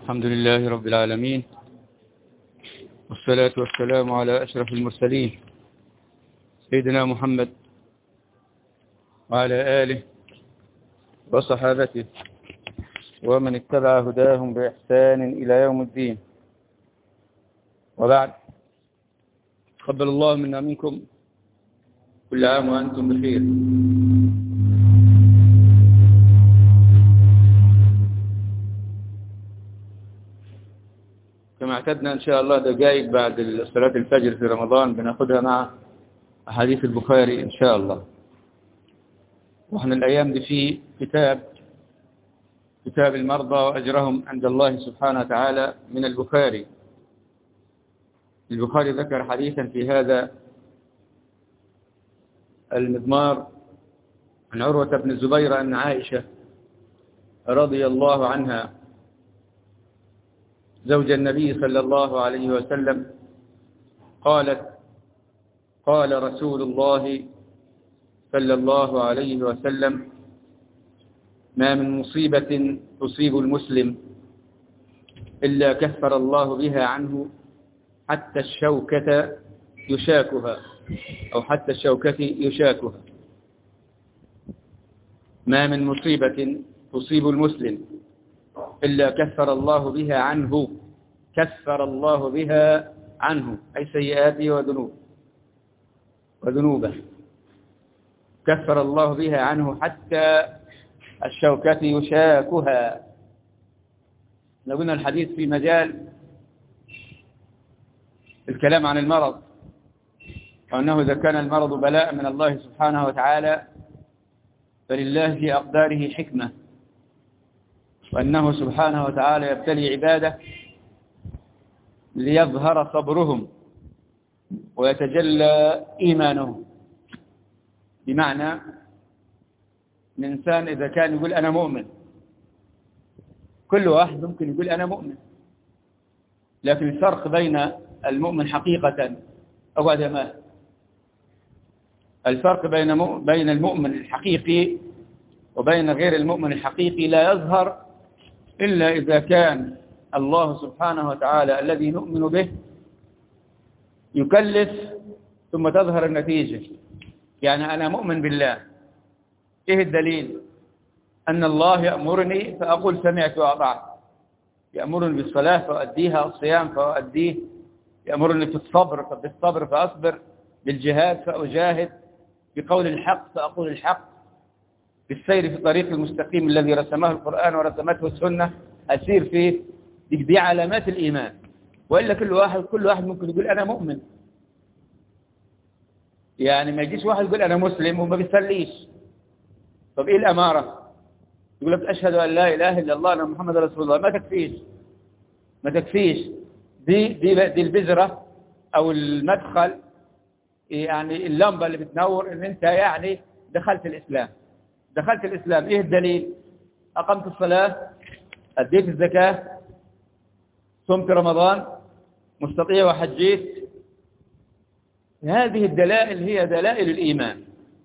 الحمد لله رب العالمين، والصلاة والسلام على أشرف المرسلين سيدنا محمد وعلى آله وصحابته ومن اتبع هداهم بإحسان إلى يوم الدين. وبعد، تقبل الله منا منكم كل عام وأنتم بخير. كما اعتدنا إن شاء الله دقائق بعد صلاة الفجر في رمضان بناخدها مع أحاديث البخاري إن شاء الله. وإحنا الأيام دي في كتاب المرضى وأجرهم عند الله سبحانه وتعالى من البخاري. البخاري ذكر حديثا في هذا المضمار عن عروة بن الزبير أن عائشة رضي الله عنها زوج النبي صلى الله عليه وسلم قالت: قال رسول الله صلى الله عليه وسلم: ما من مصيبة تصيب المسلم إلا كفر الله بها عنه حتى الشوكة يشاكها، أو حتى الشوكة يشاكها. ما من مصيبة تصيب المسلم إلا كفر الله بها عنه، كفر الله بها عنه أي سيئاته وذنوبه، كفر الله بها عنه حتى الشوكة يشاكها. لو قلنا الحديث في مجال الكلام عن المرض، وأنه إذا كان المرض بلاء من الله سبحانه وتعالى فلله في أقداره حكمة، وأنه سبحانه وتعالى يبتلي عباده ليظهر صبرهم ويتجلى إيمانهم. بمعنى الإنسان إذا كان يقول أنا مؤمن، كل واحد ممكن يقول أنا مؤمن، لكن الفرق بين المؤمن حقيقة أو عدمه، الفرق بين المؤمن الحقيقي وبين غير المؤمن الحقيقي لا يظهر إلا إذا كان الله سبحانه وتعالى الذي نؤمن به يكلف ثم تظهر النتيجة. يعني أنا مؤمن بالله، إيه الدليل؟ أن الله يأمرني فأقول سمعت وأطعت، يأمرني بالصلاة فأؤديها، الصيام فأؤديه، يأمرني بالصبر فأصبر، بالجهاد فأجاهد، بقول الحق فأقول الحق، بالسير في طريق المستقيم الذي رسمه القرآن ورسمته السنة أسير فيه. دي علامات الإيمان. وإلا كل واحد ممكن يقول أنا مؤمن. يعني ما يجيش واحد يقول أنا مسلم وما بيصليش. طب إيه الأمارة؟ يقول لك أشهد أن لا إله إلا الله أن محمد رسول الله. ما تكفيش. دي البذرة أو المدخل، يعني اللمبة اللي بتنور إن أنت يعني دخلت الإسلام. إيه الدليل؟ أقمت الصلاة، أديت الزكاة، صمت رمضان، مستطيع وحجيت. هذه الدلائل هي دلائل الإيمان.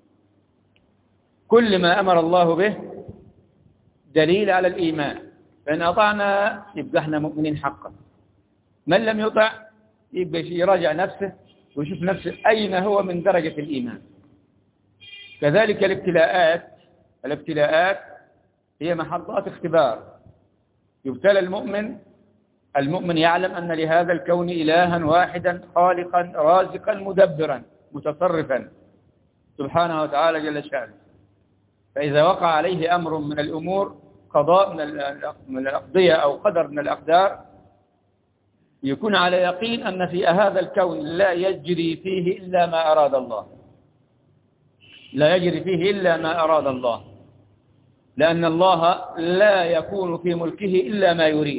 كل ما أمر الله به دليل على الإيمان. فإن أطعنا يبقى احنا مؤمنين حقا. من لم يطع يبقى يراجع نفسه ويشوف نفسه أين هو من درجة الإيمان. كذلك الابتلاءات هي محطات اختبار. يبتلى المؤمن يعلم أن لهذا الكون إلها واحدا خالقا رازقا مدبرا متصرفا سبحانه وتعالى جل شأنه. فإذا وقع عليه أمر من الأمور، قضاء من الأقضية أو قدر من الأقدار، يكون على يقين أن في هذا الكون لا يجري فيه إلا ما أراد الله، لا يجري فيه إلا ما أراد الله، لأن الله لا يكون في ملكه إلا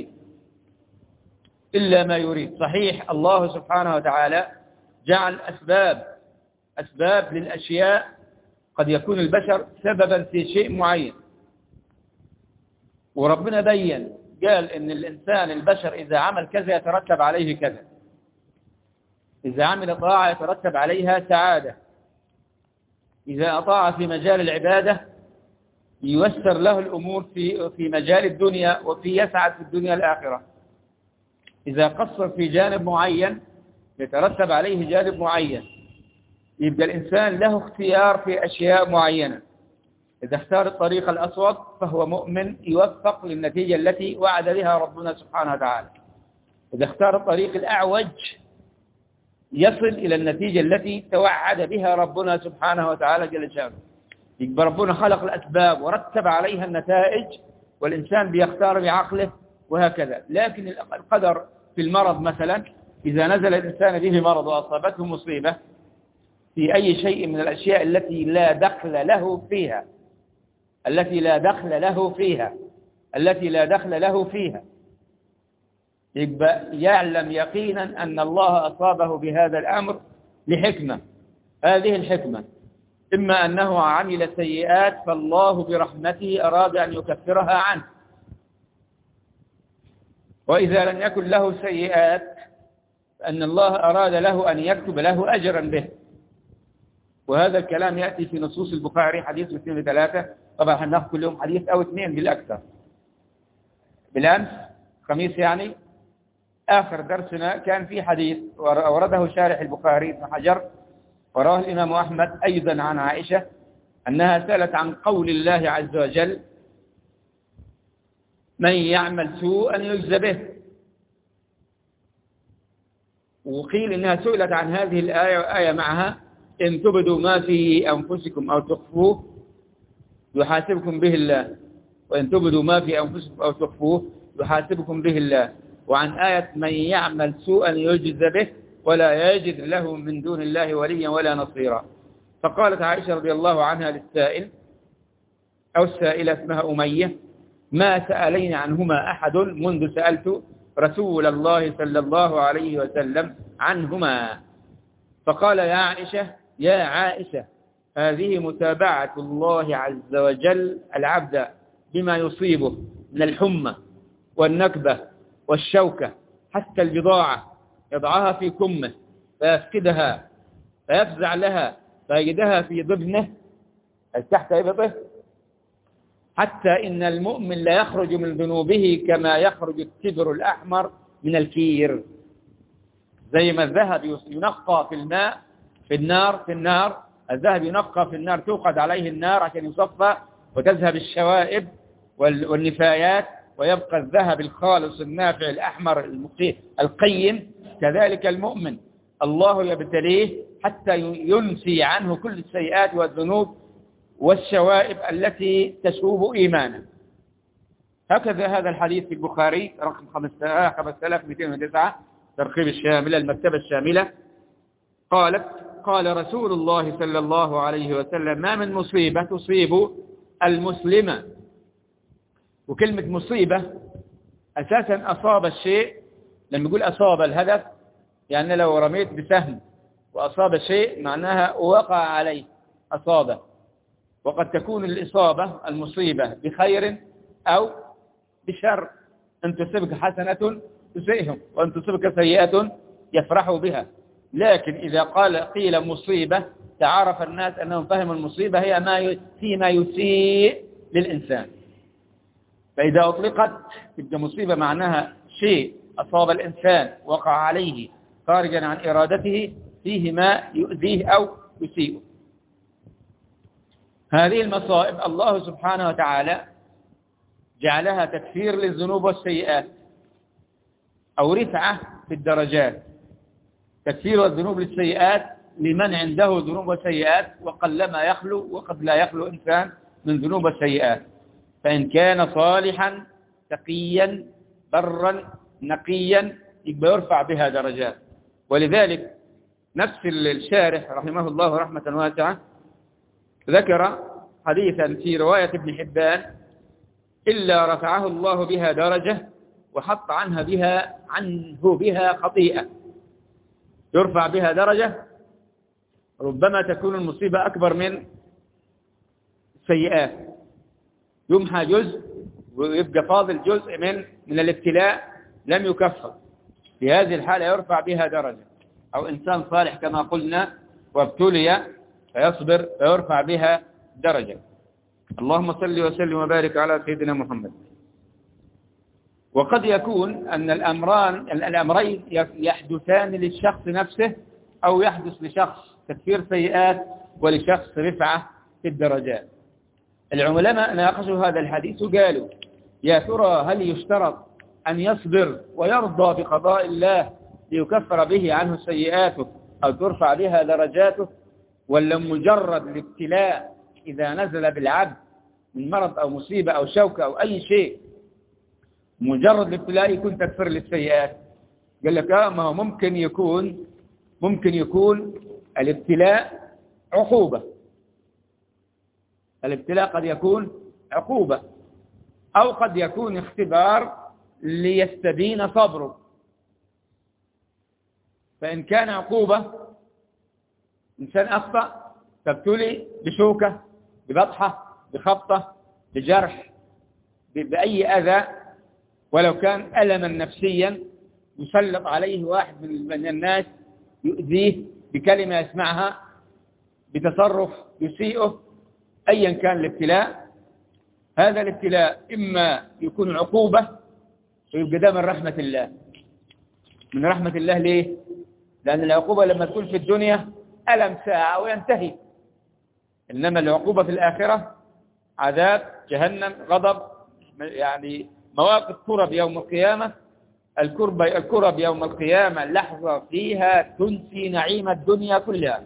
ما يريد. صحيح الله سبحانه وتعالى جعل أسباب للأشياء، قد يكون البشر سببا في شيء معين، وربنا بين قال إن البشر إذا عمل كذا يترتب عليه كذا، إذا عمل طاعة يترتب عليها سعادة، إذا أطاع في مجال العبادة ييسر له الأمور في مجال الدنيا وفي يسعد في الدنيا الآخرة. إذا قصر في جانب معين يترتب عليه جانب معين، يبقى الإنسان له اختيار في أشياء معينة. إذا اختار الطريق الأسود فهو مؤمن يوفق للنتيجة التي وعد بها ربنا سبحانه وتعالى. إذا اختار الطريق الأعوج يصل إلى النتيجة التي توعد بها ربنا سبحانه وتعالى جل شانه. يبقى ربنا خلق الأسباب ورتب عليها النتائج، والإنسان بيختار بعقله وهكذا. لكن القدر في المرض مثلا، إذا نزل الإنسان به مرض وأصابته مصيبة في أي شيء من الأشياء التي لا دخل له فيها يبقى يعلم يقينا أن الله أصابه بهذا الأمر لحكمة. هذه الحكمة إما أنه عمل سيئات فالله برحمته أراد أن يكفرها عنه، وإذا لم يكن له سيئات فأن الله أراد له أن يكتب له أجرا به. وهذا الكلام يأتي في نصوص البخاري، حديث 2 و3. طبعا هناخذ كل يوم حديث أو 2 بالأكثر. بالأمس خميس يعني آخر درسنا كان في حديث أورده شارح البخاري ابن حجر، وراه الإمام أحمد أيضا عن عائشة أنها سألت عن قول الله عز وجل: من يعمل سوءا يجزى به. وقيل إنها سئلت عن هذه الآية وآية معها: إن تبدوا ما في أنفسكم أو تخفوه يحاسبكم به الله، وإن تبدوا ما في أنفسكم أو تخفوه يحاسبكم به الله. وعن آية: من يعمل سوءا يجزى به ولا يجد له من دون الله وليا ولا نصيرا. فقالت عائشة رضي الله عنها للسائل أو السائلة اسمها أمية: ما سألين عنهما أحد منذ سألت رسول الله صلى الله عليه وسلم عنهما. فقال: يا عائشة هذه متابعة الله عز وجل العبد بما يصيبه من الحمى والنكبة والشوكة، حتى البضاعة يضعها في كمه فيفقدها فيفزع لها فيجدها في ضبنه تحت إبطه، حتى إن المؤمن لا يخرج من ذنوبه كما يخرج التبر الأحمر من الكير. زي ما الذهب ينقى في الماء في النار الذهب ينقى في النار، توقد عليه النار عشان يصفى وتذهب الشوائب والنفايات ويبقى الذهب الخالص النافع الأحمر القيم. كذلك المؤمن الله يبتليه حتى ينسي عنه كل السيئات والذنوب والشوائب التي تشوب إيمانا. هكذا هذا الحديث في البخاري رقم 5209 ترقيب الشاملة المكتبة الشاملة. قال رسول الله صلى الله عليه وسلم: ما من مصيبة تصيب المسلم. وكلمة مصيبة أساسا أصاب الشيء، لما يقول أصاب الهدف يعني لو رميت بسهم وأصاب شيء معناها وقع عليه أصابه. وقد تكون الإصابة المصيبة بخير أو بشر، أن تصبك حسنة تسئهم وأن تصبك سيئة يفرحوا بها. لكن إذا قيل مصيبة تعرف الناس أنهم فهموا المصيبة هي فيما يسيء للإنسان. فإذا أطلقت تبقى مصيبة معناها شيء أصاب الإنسان وقع عليه خارجا عن إرادته فيه ما يؤذيه أو يسيئه. هذه المصائب الله سبحانه وتعالى جعلها تكفير للذنوب والسيئات أو رفعة في الدرجات. تكفير الذنوب للسيئات لمن عنده ذنوب وسيئات، وقلما يخلو وقد لا يخلو إنسان من ذنوب وسيئات. فإن كان صالحا تقيا برا نقيا يبقى يرفع بها درجات. ولذلك نفس الشارح رحمه الله رحمة واسعة ذكر حديثا في رواية ابن حبان: إلا رفعه الله بها درجة وحط عنه بها خطيئة. يرفع بها درجة، ربما تكون المصيبة أكبر من السيئات، يمحى جزء ويبقى فاضل جزء من الابتلاء لم يكفر. في هذه الحالة يرفع بها درجة. أو إنسان صالح كما قلنا وابتلي فيصبر فيرفع بها درجة. اللهم صل وسلم وبارك على سيدنا محمد. وقد يكون أن الأمرين يحدثان للشخص نفسه، أو يحدث لشخص تكفير سيئات ولشخص رفعة في الدرجات. العلماء ناقشوا هذا الحديث وقالوا: يا ترى هل يشترط أن يصبر ويرضى بقضاء الله ليكفر به عنه سيئاته أو ترفع بها درجاته، ولا مجرد الابتلاء إذا نزل بالعبد من مرض أو مصيبة أو شوكة أو أي شيء، مجرد الابتلاء يكون تكفر للسيئات؟ قال لك ما هو ممكن يكون الابتلاء عقوبة. الابتلاء قد يكون عقوبة، أو قد يكون اختبار ليستبين صبره. فإن كان عقوبة، إنسان أخطأ فابتلي بشوكة، ببطحة، بخبطة، بجرح، بأي أذى، ولو كان ألما نفسيا يسلط عليه واحد من الناس يؤذيه بكلمة يسمعها، بتصرف يسيئه، أيا كان الابتلاء، هذا الابتلاء إما يكون عقوبة ويبقى ده من رحمة الله. من رحمة الله ليه؟ لأن العقوبة لما تكون في الدنيا ألم ساعة وينتهي، إنما العقوبة في الآخرة عذاب جهنم، غضب، يعني مواقف كرب يوم القيامة. الكرب يوم القيامة لحظة فيها تنسي نعيم الدنيا كلها.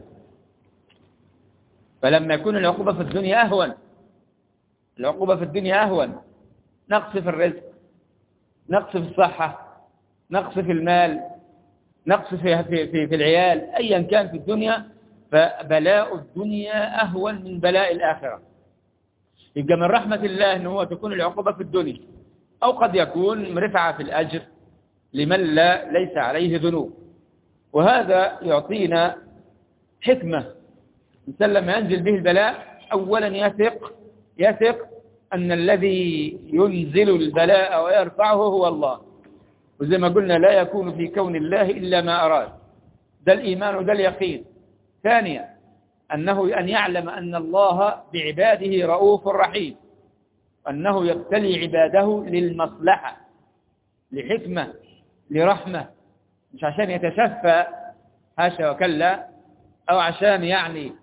فلما يكون العقوبة في الدنيا أهون، العقوبة في الدنيا أهون، نقص في الرزق، نقص في الصحة، نقص في المال، نقص في العيال، أيا كان في الدنيا، فبلاء الدنيا أهون من بلاء الآخرة. يبقى من رحمة الله أنه تكون العقوبة في الدنيا، أو قد يكون رفعة في الأجر لمن ليس عليه ذنوب. وهذا يعطينا حكمة. الإنسان لما ينزل به البلاء أولا يثق أن الذي ينزل البلاء ويرفعه هو الله، وزي ما قلنا لا يكون في كون الله إلا ما أراد. ده الإيمان وده اليقين. ثانيا أن يعلم أن الله بعباده رؤوف رحيم، أنه يبتلي عباده للمصلحة، لحكمة، لرحمة، مش عشان يتشفى هاشا وكلا، أو عشان يعني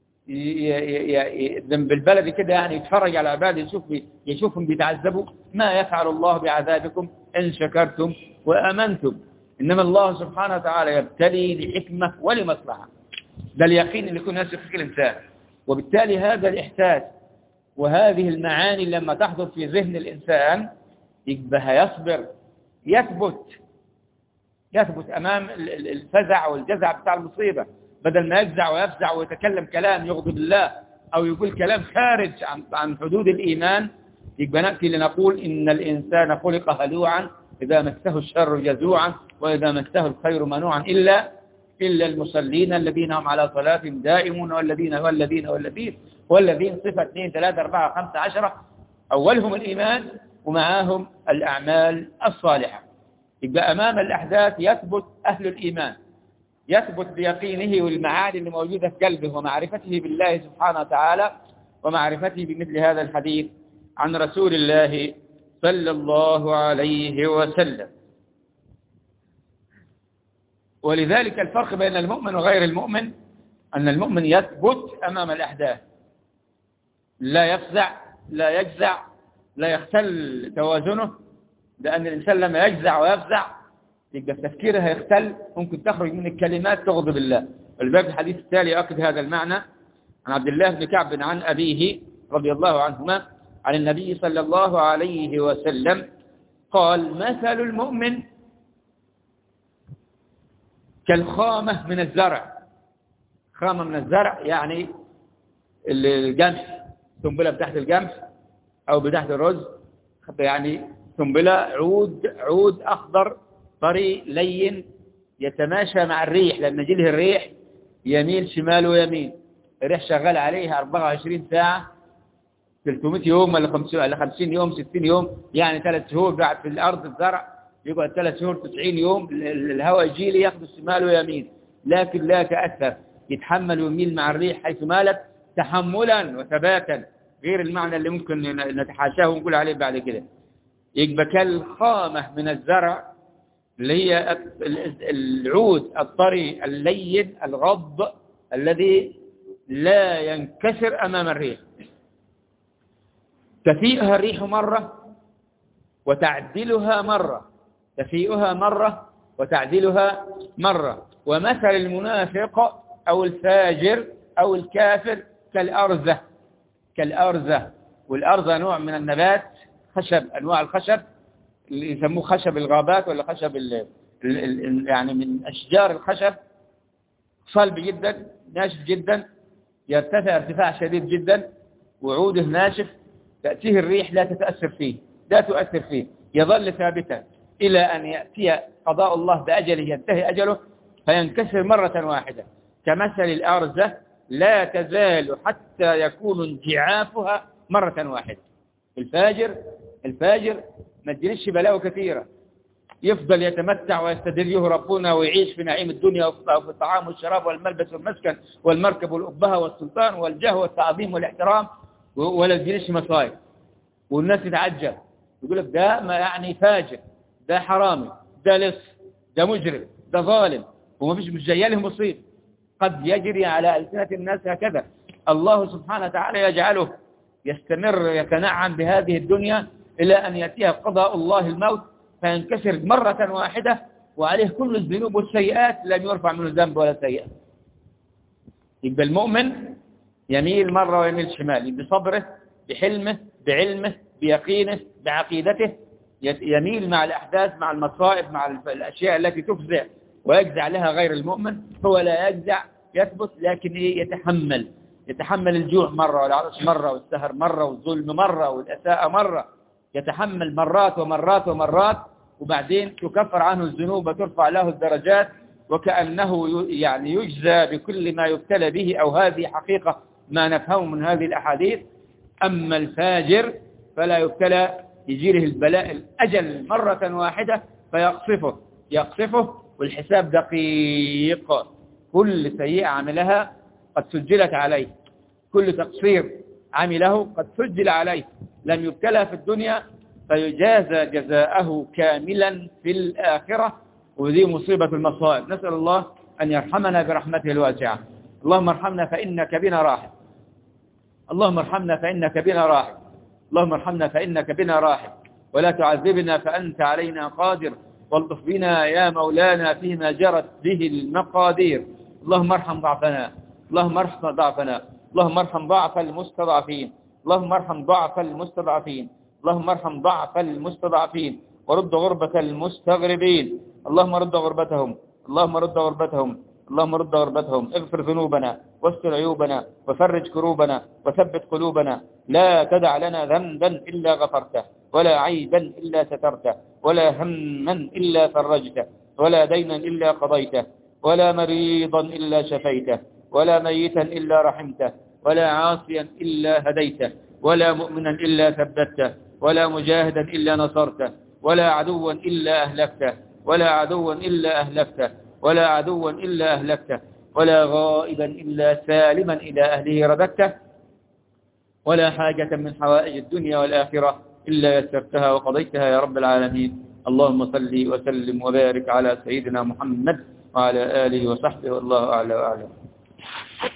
بالبلد كده يعني يتفرج على عباده يشوفهم بيتعذبوا. ما يفعل الله بعذابكم إن شكرتم وآمنتم. إنما الله سبحانه وتعالى يبتلي لحكمة ولمصلحة. ده اليقين اللي يكون يثق فيه الإنسان. وبالتالي هذا الإحساس وهذه المعاني لما تحضر في ذهن الإنسان يبقى يصبر، يثبت أمام الفزع والجزع بتاع المصيبة، بدل ما يجزع ويفزع ويتكلم كلام يغضب الله أو يقول كلام خارج عن حدود الإيمان. يبقى نأتي لنقول إن الإنسان خلق هلوعا إذا مسه الشر جزوعا وإذا مسه الخير منوعا إلا المصلين الذين هم على صلاتهم دائمون والذين صفة 2 3 4 5 10 أولهم الإيمان ومعاهم الأعمال الصالحة. يبقى أمام الأحداث يثبت أهل الإيمان، يثبت بيقينه والمعاني اللي موجودة في قلبه ومعرفته بالله سبحانه وتعالى ومعرفته بمثل هذا الحديث عن رسول الله صلى الله عليه وسلم. ولذلك الفرق بين المؤمن وغير المؤمن أن المؤمن يثبت أمام الأحداث، لا يفزع، لا يجزع، لا يختل توازنه. لأن الإنسان لما يجزع ويفزع يبقى تفكيره هيختل، ممكن تخرج من الكلمات تغضب الله. والباب الحديث التالي يؤكد هذا المعنى. عن عبد الله بن كعب عن أبيه رضي الله عنهما عن النبي صلى الله عليه وسلم قال: مثل المؤمن كالخامة من الزرع. خامة من الزرع يعني القمح، سنبلة بتحت القمح أو بتحت الرز، يعني سنبلة عود أخضر طري لين يتماشى مع الريح، لما يجيله الريح يميل شمال ويمين. الريح شغال عليها 24 ساعة، 300 يوم ولا 50 يوم 60 يوم، يعني 3 شهور بعد في الأرض الزرع يقعد 3 شهور 90 يوم الهواء يجي لي ياخذ الشمال ويمين، لكن لا يتأثر، يتحمل ويميل مع الريح حيث مالت تحملا وثباتا غير المعنى اللي ممكن نتحاشاه ونقول عليه بعد كده. يبقى كالخامة من الزرع اللي هي العود الطري اللين الغض الذي لا ينكسر أمام الريح، تفيئها الريح مرة وتعدلها مرة، تفيئها مرة وتعدلها مرة. ومثل المنافق أو الفاجر أو الكافر كالأرزة، كالأرزة. والأرزة نوع من النبات، خشب، أنواع الخشب اللي يسموه خشب الغابات ولا خشب يعني من أشجار الخشب، صلب جدا ناشف جدا، يرتفع ارتفاع شديد جدا، وعوده ناشف، تأتيه الريح لا تتأثر فيه، لا تؤثر فيه، يظل ثابتا إلى أن يأتي قضاء الله بأجله، ينتهي أجله فينكسر مرة واحدة. كمثل الأرزة لا تزال حتى يكون انجعافها مرة واحدة. الفاجر ما تجريش بلاوه كثيرة، يفضل يتمتع ويستدريه ربنا ويعيش في نعيم الدنيا وفي الطعام والشراب والملبس والمسكن والمركب والأبهة والسلطان والجاه والتعظيم والاحترام، ولا تجريش مصايب. والناس تتعجب يقول لك ده ما يعني فاجر، ده حرامي، ده لص، ده مجرم، ده ظالم، وما فيش مش جايه له مصيب. قد يجري على ألسنة الناس هكذا. الله سبحانه وتعالى يجعله يستمر يتنعم بهذه الدنيا إلى أن يأتيه قضاء الله الموت فينكسر مرة واحدة، وعليه كل الذنوب والسيئات لم يرفع منه ذنب ولا سيئة. يبقى المؤمن يميل مرة ويميل شمال، بصبره، بحلمه، بعلمه، بيقينه، بعقيدته، يميل مع الأحداث، مع المصائب، مع الأشياء التي تفزع ويجزع لها غير المؤمن. هو لا يجزع، يثبت، لكن يتحمل الجوع مرة والعطش مرة والسهر مرة والظلم مرة والأساءة مرة، يتحمل مرات ومرات ومرات، وبعدين تكفر عنه الذنوب وترفع له الدرجات، وكأنه يعني يجزى بكل ما يبتلى به، أو هذه حقيقة ما نفهم من هذه الأحاديث. أما الفاجر فلا يبتلى، يجيره البلاء الأجل مرة واحدة يقصفه، والحساب دقيق. كل سيئة عملها قد سجلت عليه، كل تقصير عمله قد سجل عليه، لم يبتلى في الدنيا فيجازى جزاءه كاملا في الآخرة. وذي مصيبة المصائب. نسأل الله أن يرحمنا برحمته الواسعة. اللهم ارحمنا فإنك بنا راحم، اللهم ارحمنا فإنك بنا راحم، اللهم ارحمنا فإنك بنا راحم، ولا تعذبنا فأنت علينا قادر، والطف بنا يا مولانا فيما جرت به المقادير. اللهم ارحم ضعفنا، اللهم ارحم ضعفنا، اللهم ارحم ضعف المستضعفين، اللهم ارحم ضعف المستضعفين، اللهم ارحم ضعف المستضعفين، ورد غربة المستغربين. اللهم رد غربتهم، اللهم رد غربتهم، اللهم رد غربتهم. اغفر ذنوبنا واستر عيوبنا وفرج كروبنا وثبت قلوبنا. لا تدع لنا ذنبا إلا غفرته، ولا عيبا إلا سترته، ولا هما إلا فرجته، ولا دينا إلا قضيته، ولا مريضا إلا شفيته، ولا ميتا إلا رحمته، ولا عاصيا إلا هديته، ولا مؤمنا إلا ثبته، ولا مجاهدا إلا نصرته، ولا عدوا إلا أهلكته، ولا عدوا إلا أهلكته، ولا عدوا إلا أهلكته، ولا غائبا إلا سالما إلى أهله رددته، ولا حاجة من حوائج الدنيا والآخرة إلا يسرتها وقضيتها يا رب العالمين. اللهم صل وسلم وبارك على سيدنا محمد وعلى آله وصحبه، والله أعلى وأعلم.